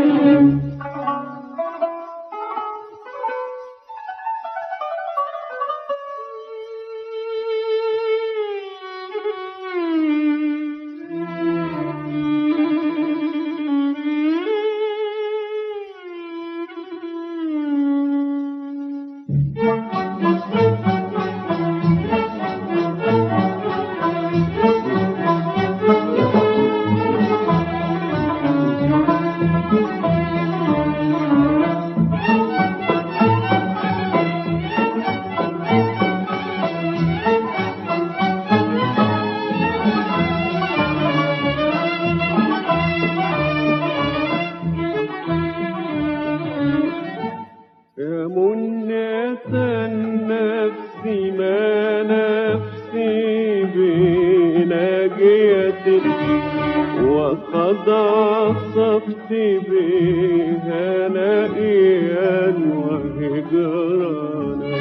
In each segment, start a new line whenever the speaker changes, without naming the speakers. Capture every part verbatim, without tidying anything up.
وقد عصفت بها نائيا وهجرانا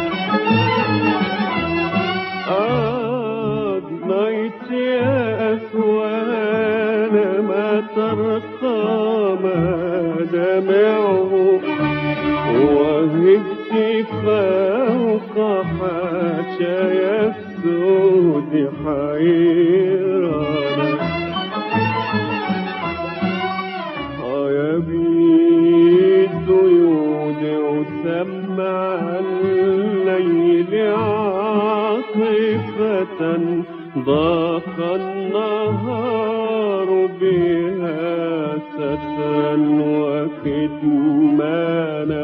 أضنيت يا أسوان ما ترقى مدامعه وهجت فوق حاشايا السود حيرانا يبيت يودع سمع الليل عاطفة ضاق النهار بها سترا وكتمانا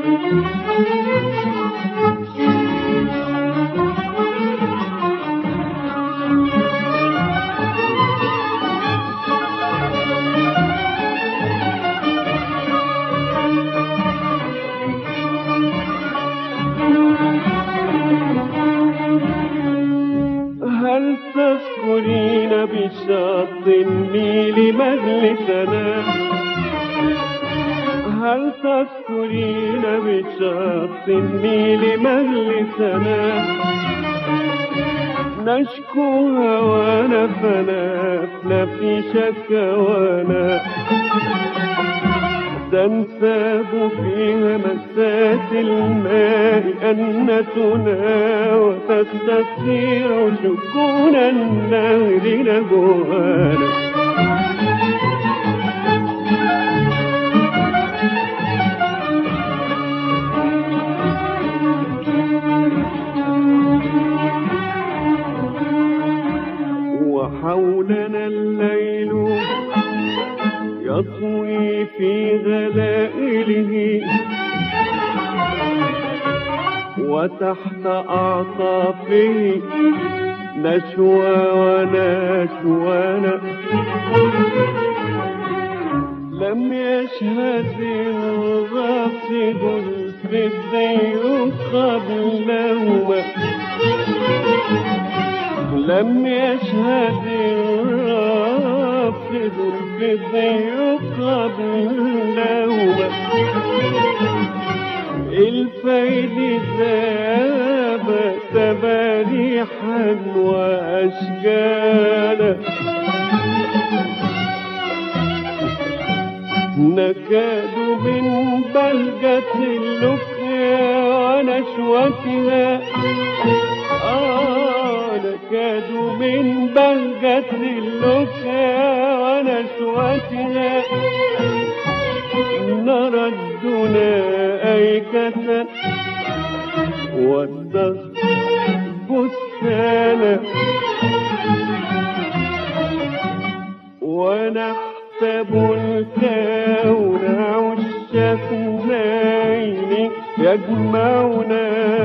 هل تذكرين بشط النيل مجلسنا هل تذكرين بشط النيل مجلسنا نشكو هوانا فنفنا في شكوانا تنساب فيها مسات الماء أنتنا وتستطيع شكون النهر نجوانا وحولنا الليل يطوي في غلائله وتحت أعطافه نشوى ونشوانا لم يشهد الغافل الفدي قبلهما لم يشهد الرافض الفدي قبلهما الفيل ذاب تباريحا وأشجانا نكاد من بلجة اللقيا ونشوتها آه نكاد من بلجة اللقيا ونشوتها نرى الدنا أيكة والدهر بستانا ونحسب الكون عش اثنين يجمعنا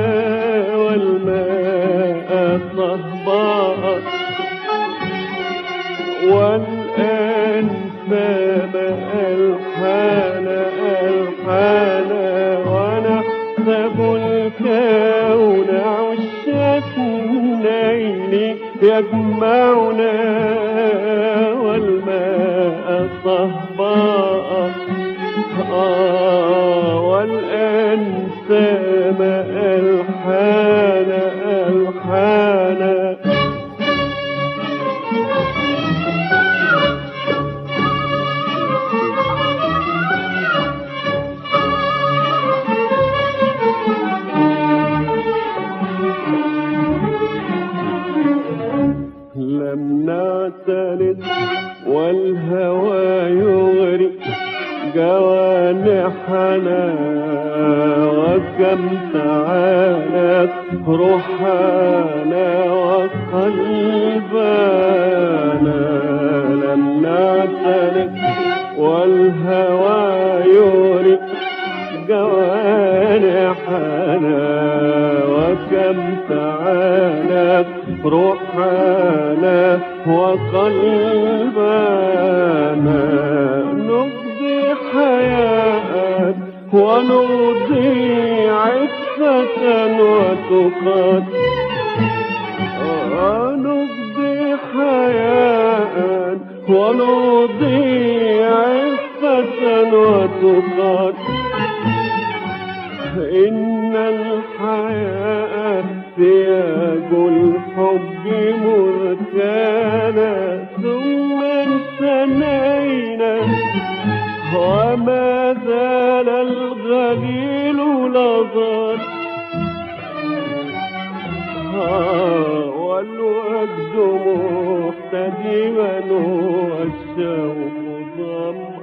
والماء صهباء والآن سام ألحان ألحان ونحسب الكون عش اثنين يجمعنا والماء صهباء آه والآن سام ألحان ألحان حنا وكم تعالت روحنا وقلبنا لم نعترف والهوى يوري جوانحنا وكم تعالت روحنا وقلبنا نقضي حياة ونضيع عفة وتقات نقضي حياة ونضيع عفة وتقات إن الحياة سياج الحب مركانا ثم انثنينا وما زال الغليل لظى والوجد محتدما والشوق ضم